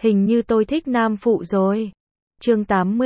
Hình như tôi thích nam phụ rồi. Chương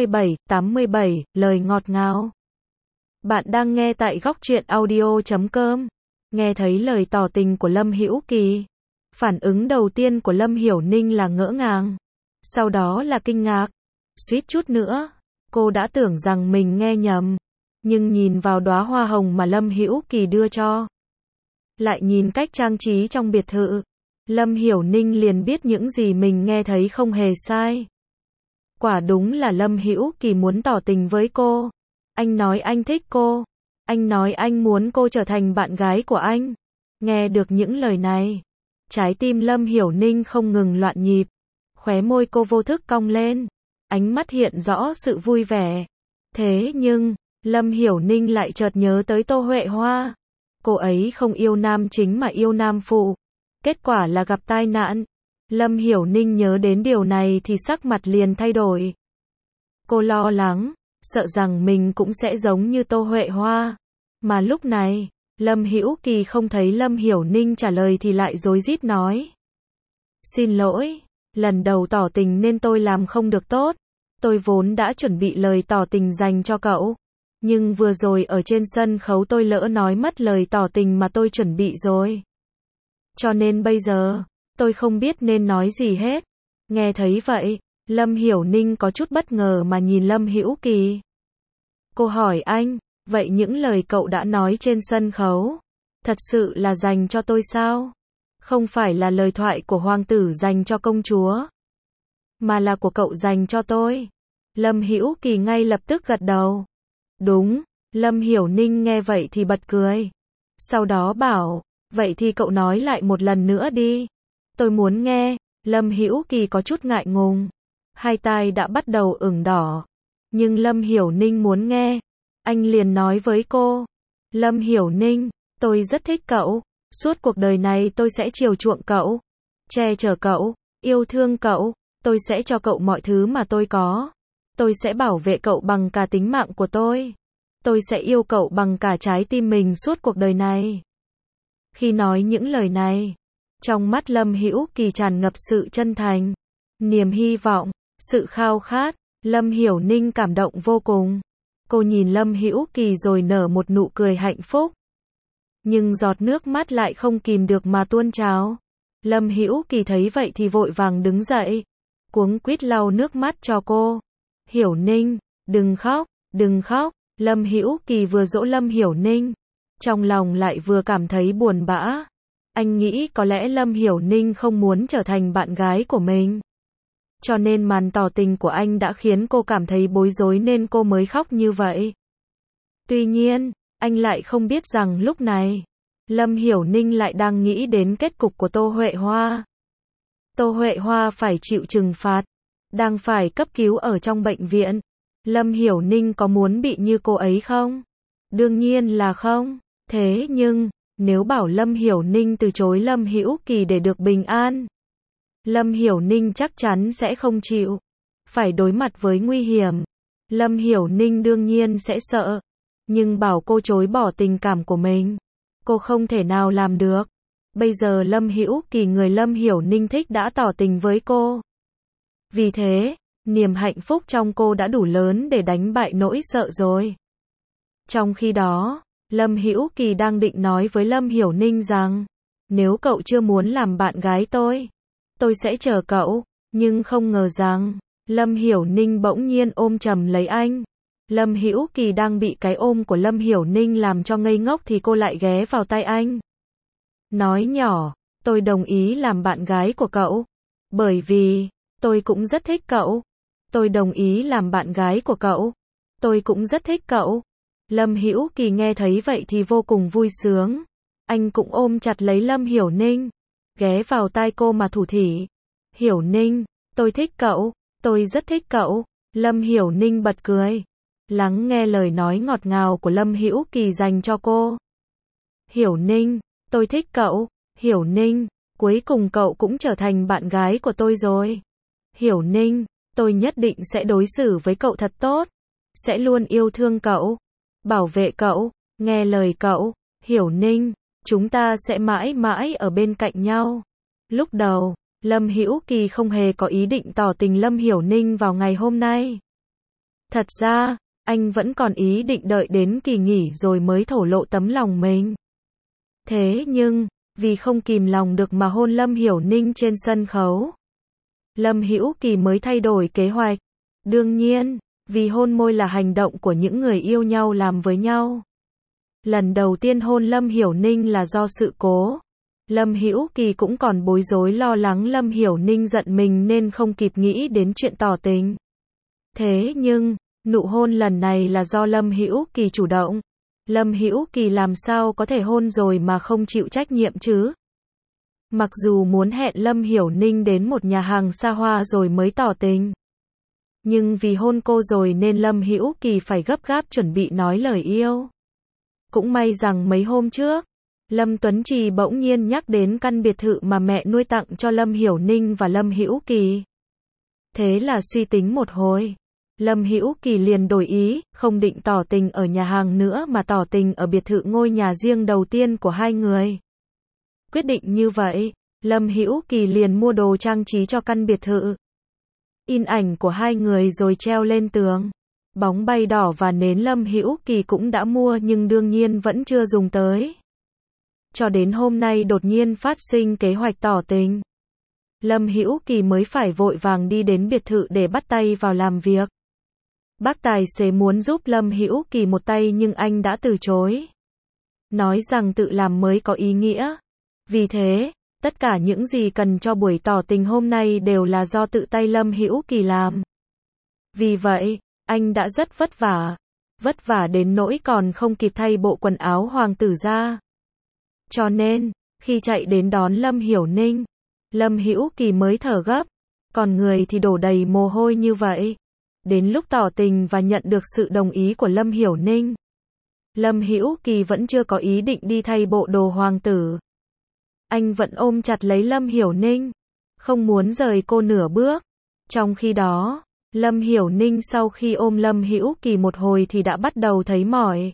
87, lời ngọt ngào. Bạn đang nghe tại Góc Truyện Audio.com. Nghe thấy lời tỏ tình của Lâm Hữu Kỳ. Phản ứng đầu tiên của Lâm Hiểu Ninh là ngỡ ngàng. Sau đó là kinh ngạc. Suýt chút nữa, cô đã tưởng rằng mình nghe nhầm. Nhưng nhìn vào đóa hoa hồng mà Lâm Hữu Kỳ đưa cho, lại nhìn cách trang trí trong biệt thự, Lâm Hiểu Ninh liền biết những gì mình nghe thấy không hề sai. Quả đúng là Lâm Hữu Kỳ muốn tỏ tình với cô. Anh nói anh thích cô. Anh nói anh muốn cô trở thành bạn gái của anh. Nghe được những lời này, trái tim Lâm Hiểu Ninh không ngừng loạn nhịp. Khóe môi cô vô thức cong lên. Ánh mắt hiện rõ sự vui vẻ. Thế nhưng, Lâm Hiểu Ninh lại chợt nhớ tới Tô Huệ Hoa. Cô ấy không yêu nam chính mà yêu nam phụ. Kết quả là gặp tai nạn. Lâm Hiểu Ninh nhớ đến điều này thì sắc mặt liền thay đổi. Cô lo lắng, sợ rằng mình cũng sẽ giống như Tô Huệ Hoa. Mà lúc này, Lâm Hữu Kỳ không thấy Lâm Hiểu Ninh trả lời thì lại rối rít nói. Xin lỗi, lần đầu tỏ tình nên tôi làm không được tốt. Tôi vốn đã chuẩn bị lời tỏ tình dành cho cậu. Nhưng vừa rồi ở trên sân khấu tôi lỡ nói mất lời tỏ tình mà tôi chuẩn bị rồi. Cho nên bây giờ, tôi không biết nên nói gì hết. Nghe thấy vậy, Lâm Hiểu Ninh có chút bất ngờ mà nhìn Lâm Hữu Kỳ. Cô hỏi anh, vậy những lời cậu đã nói trên sân khấu, thật sự là dành cho tôi sao? Không phải là lời thoại của hoàng tử dành cho công chúa, mà là của cậu dành cho tôi. Lâm Hữu Kỳ ngay lập tức gật đầu. Đúng, Lâm Hiểu Ninh nghe vậy thì bật cười. Sau đó bảo, vậy thì cậu nói lại một lần nữa đi. Tôi muốn nghe. Lâm Hữu Kỳ có chút ngại ngùng. Hai tai đã bắt đầu ửng đỏ. Nhưng Lâm Hiểu Ninh muốn nghe. Anh liền nói với cô. Lâm Hiểu Ninh, tôi rất thích cậu. Suốt cuộc đời này tôi sẽ chiều chuộng cậu. Che chở cậu, yêu thương cậu. Tôi sẽ cho cậu mọi thứ mà tôi có. Tôi sẽ bảo vệ cậu bằng cả tính mạng của tôi. Tôi sẽ yêu cậu bằng cả trái tim mình suốt cuộc đời này. Khi nói những lời này, trong mắt Lâm Hữu Kỳ tràn ngập sự chân thành, niềm hy vọng, sự khao khát. Lâm Hiểu Ninh cảm động vô cùng. Cô nhìn Lâm Hữu Kỳ rồi nở một nụ cười hạnh phúc. Nhưng giọt nước mắt lại không kìm được mà tuôn trào. Lâm Hữu Kỳ thấy vậy thì vội vàng đứng dậy, cuống quýt lau nước mắt cho cô. Hiểu Ninh, đừng khóc, đừng khóc. Lâm Hữu Kỳ vừa dỗ Lâm Hiểu Ninh, trong lòng lại vừa cảm thấy buồn bã. Anh nghĩ có lẽ Lâm Hiểu Ninh không muốn trở thành bạn gái của mình. Cho nên màn tỏ tình của anh đã khiến cô cảm thấy bối rối nên cô mới khóc như vậy. Tuy nhiên, anh lại không biết rằng lúc này, Lâm Hiểu Ninh lại đang nghĩ đến kết cục của Tô Huệ Hoa. Tô Huệ Hoa phải chịu trừng phạt, đang phải cấp cứu ở trong bệnh viện. Lâm Hiểu Ninh có muốn bị như cô ấy không? Đương nhiên là không. Thế nhưng, nếu bảo Lâm Hiểu Ninh từ chối Lâm Hữu Kỳ để được bình an, Lâm Hiểu Ninh chắc chắn sẽ không chịu. Phải đối mặt với nguy hiểm. Lâm Hiểu Ninh đương nhiên sẽ sợ. Nhưng bảo cô chối bỏ tình cảm của mình, cô không thể nào làm được. Bây giờ Lâm Hữu Kỳ người Lâm Hiểu Ninh thích đã tỏ tình với cô. Vì thế, niềm hạnh phúc trong cô đã đủ lớn để đánh bại nỗi sợ rồi. Trong khi đó, Lâm Hữu Kỳ đang định nói với Lâm Hiểu Ninh rằng, nếu cậu chưa muốn làm bạn gái tôi sẽ chờ cậu. Nhưng không ngờ rằng, Lâm Hiểu Ninh bỗng nhiên ôm chầm lấy anh. Lâm Hữu Kỳ đang bị cái ôm của Lâm Hiểu Ninh làm cho ngây ngốc thì cô lại ghé vào tai anh. Nói nhỏ, tôi đồng ý làm bạn gái của cậu. Bởi vì, tôi cũng rất thích cậu. Tôi đồng ý làm bạn gái của cậu. Tôi cũng rất thích cậu. Lâm Hữu Kỳ nghe thấy vậy thì vô cùng vui sướng. Anh cũng ôm chặt lấy Lâm Hiểu Ninh, ghé vào tai cô mà thủ thỉ. Hiểu Ninh, tôi thích cậu, tôi rất thích cậu. Lâm Hiểu Ninh bật cười, lắng nghe lời nói ngọt ngào của Lâm Hữu Kỳ dành cho cô. Hiểu Ninh, tôi thích cậu. Hiểu Ninh, cuối cùng cậu cũng trở thành bạn gái của tôi rồi. Hiểu Ninh, tôi nhất định sẽ đối xử với cậu thật tốt. Sẽ luôn yêu thương cậu, bảo vệ cậu, nghe lời cậu. Hiểu Ninh, chúng ta sẽ mãi mãi ở bên cạnh nhau. Lúc đầu, Lâm Hữu Kỳ không hề có ý định tỏ tình Lâm Hiểu Ninh vào ngày hôm nay. Thật ra, anh vẫn còn ý định đợi đến kỳ nghỉ rồi mới thổ lộ tấm lòng mình. Thế nhưng, vì không kìm lòng được mà hôn Lâm Hiểu Ninh trên sân khấu, Lâm Hữu Kỳ mới thay đổi kế hoạch. Đương nhiên, vì hôn môi là hành động của những người yêu nhau làm với nhau. Lần đầu tiên hôn Lâm Hiểu Ninh là do sự cố. Lâm Hữu Kỳ cũng còn bối rối lo lắng Lâm Hiểu Ninh giận mình nên không kịp nghĩ đến chuyện tỏ tình. Thế nhưng, nụ hôn lần này là do Lâm Hữu Kỳ chủ động. Lâm Hữu Kỳ làm sao có thể hôn rồi mà không chịu trách nhiệm chứ? Mặc dù muốn hẹn Lâm Hiểu Ninh đến một nhà hàng xa hoa rồi mới tỏ tình, nhưng vì hôn cô rồi nên Lâm Hữu Kỳ phải gấp gáp chuẩn bị nói lời yêu. Cũng may rằng mấy hôm trước, Lâm Tuấn Trì bỗng nhiên nhắc đến căn biệt thự mà mẹ nuôi tặng cho Lâm Hiểu Ninh và Lâm Hữu Kỳ. Thế là suy tính một hồi, Lâm Hữu Kỳ liền đổi ý, không định tỏ tình ở nhà hàng nữa mà tỏ tình ở biệt thự ngôi nhà riêng đầu tiên của hai người. Quyết định như vậy, Lâm Hữu Kỳ liền mua đồ trang trí cho căn biệt thự. In ảnh của hai người rồi treo lên tường. Bóng bay đỏ và nến Lâm Hữu Kỳ cũng đã mua nhưng đương nhiên vẫn chưa dùng tới. Cho đến hôm nay đột nhiên phát sinh kế hoạch tỏ tình. Lâm Hữu Kỳ mới phải vội vàng đi đến biệt thự để bắt tay vào làm việc. Bác tài xế muốn giúp Lâm Hữu Kỳ một tay nhưng anh đã từ chối. Nói rằng tự làm mới có ý nghĩa. Vì thế, tất cả những gì cần cho buổi tỏ tình hôm nay đều là do tự tay Lâm Hữu Kỳ làm. Vì vậy, anh đã rất vất vả đến nỗi còn không kịp thay bộ quần áo hoàng tử ra. Cho nên, khi chạy đến đón Lâm Hiểu Ninh, Lâm Hữu Kỳ mới thở gấp, còn người thì đổ đầy mồ hôi như vậy. Đến lúc tỏ tình và nhận được sự đồng ý của Lâm Hiểu Ninh, Lâm Hữu Kỳ vẫn chưa có ý định đi thay bộ đồ hoàng tử. Anh vẫn ôm chặt lấy Lâm Hiểu Ninh, không muốn rời cô nửa bước. Trong khi đó, Lâm Hiểu Ninh sau khi ôm Lâm Hữu Kỳ một hồi thì đã bắt đầu thấy mỏi.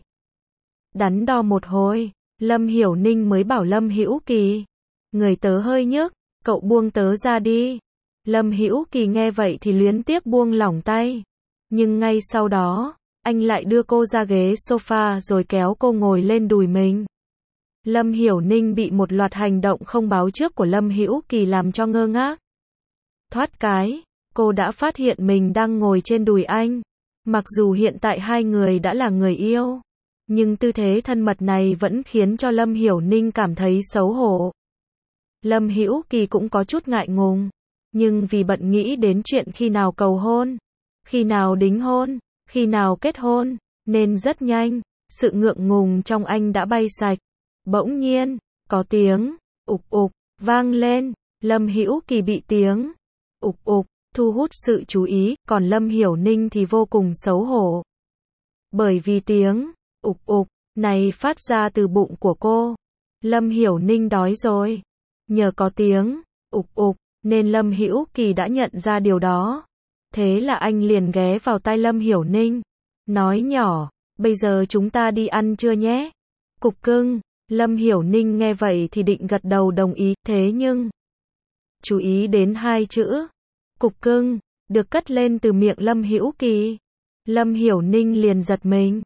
Đắn đo một hồi, Lâm Hiểu Ninh mới bảo Lâm Hữu Kỳ, người tớ hơi nhức, cậu buông tớ ra đi. Lâm Hữu Kỳ nghe vậy thì luyến tiếc buông lỏng tay. Nhưng ngay sau đó, anh lại đưa cô ra ghế sofa rồi kéo cô ngồi lên đùi mình. Lâm Hiểu Ninh bị một loạt hành động không báo trước của Lâm Hữu Kỳ làm cho ngơ ngác. Thoát cái, cô đã phát hiện mình đang ngồi trên đùi anh. Mặc dù hiện tại hai người đã là người yêu, nhưng tư thế thân mật này vẫn khiến cho Lâm Hiểu Ninh cảm thấy xấu hổ. Lâm Hữu Kỳ cũng có chút ngại ngùng, nhưng vì bận nghĩ đến chuyện khi nào cầu hôn, khi nào đính hôn, khi nào kết hôn, nên rất nhanh, sự ngượng ngùng trong anh đã bay sạch. Bỗng nhiên, có tiếng ục ục vang lên, Lâm Hữu Kỳ bị tiếng ục ục thu hút sự chú ý, còn Lâm Hiểu Ninh thì vô cùng xấu hổ. Bởi vì tiếng ục ục này phát ra từ bụng của cô. Lâm Hiểu Ninh đói rồi. Nhờ có tiếng ục ục nên Lâm Hữu Kỳ đã nhận ra điều đó. Thế là anh liền ghé vào tai Lâm Hiểu Ninh, nói nhỏ, bây giờ chúng ta đi ăn trưa nhé. Cục cưng. Lâm Hiểu Ninh nghe vậy thì định gật đầu đồng ý, thế nhưng chú ý đến hai chữ cục cưng được cất lên từ miệng Lâm Hữu Kỳ. Lâm Hiểu Ninh liền giật mình.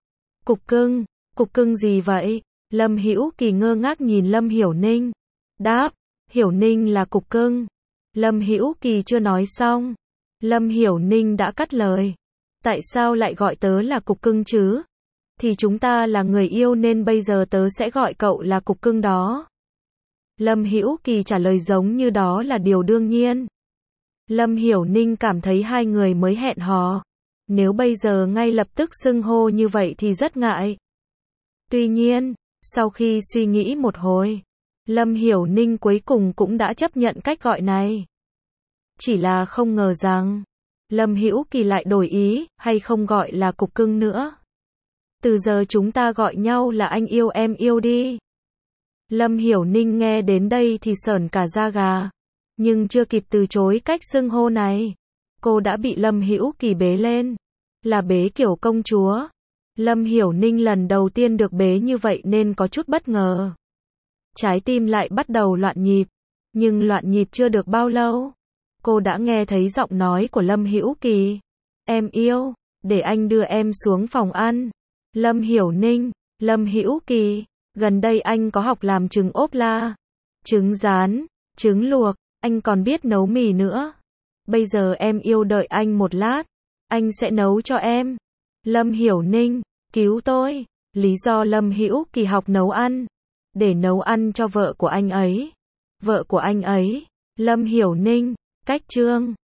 Cục cưng gì vậy? Lâm Hữu Kỳ ngơ ngác nhìn Lâm Hiểu Ninh. Đáp, Hiểu Ninh là cục cưng. Lâm Hữu Kỳ chưa nói xong, Lâm Hiểu Ninh đã cắt lời. Tại sao lại gọi tớ là cục cưng chứ? Thì chúng ta là người yêu nên bây giờ tớ sẽ gọi cậu là cục cưng đó. Lâm Hữu Kỳ trả lời giống như đó là điều đương nhiên. Lâm Hiểu Ninh cảm thấy hai người mới hẹn hò. Nếu bây giờ ngay lập tức xưng hô như vậy thì rất ngại. Tuy nhiên, sau khi suy nghĩ một hồi, Lâm Hiểu Ninh cuối cùng cũng đã chấp nhận cách gọi này. Chỉ là không ngờ rằng, Lâm Hữu Kỳ lại đổi ý, hay không gọi là cục cưng nữa. Từ giờ chúng ta gọi nhau là anh yêu em yêu đi. Lâm Hiểu Ninh nghe đến đây thì sởn cả da gà. Nhưng chưa kịp từ chối cách xưng hô này, cô đã bị Lâm Hữu Kỳ bế lên. Là bế kiểu công chúa. Lâm Hiểu Ninh lần đầu tiên được bế như vậy nên có chút bất ngờ. Trái tim lại bắt đầu loạn nhịp. Nhưng loạn nhịp chưa được bao lâu, cô đã nghe thấy giọng nói của Lâm Hữu Kỳ. Em yêu, để anh đưa em xuống phòng ăn. Lâm Hiểu Ninh, Lâm Hữu Kỳ, gần đây anh có học làm trứng ốp la, trứng rán, trứng luộc, anh còn biết nấu mì nữa. Bây giờ em yêu đợi anh một lát, anh sẽ nấu cho em. Lâm Hiểu Ninh, cứu tôi. Lý do Lâm Hữu Kỳ học nấu ăn, để nấu ăn cho vợ của anh ấy. Vợ của anh ấy, Lâm Hiểu Ninh, cách chương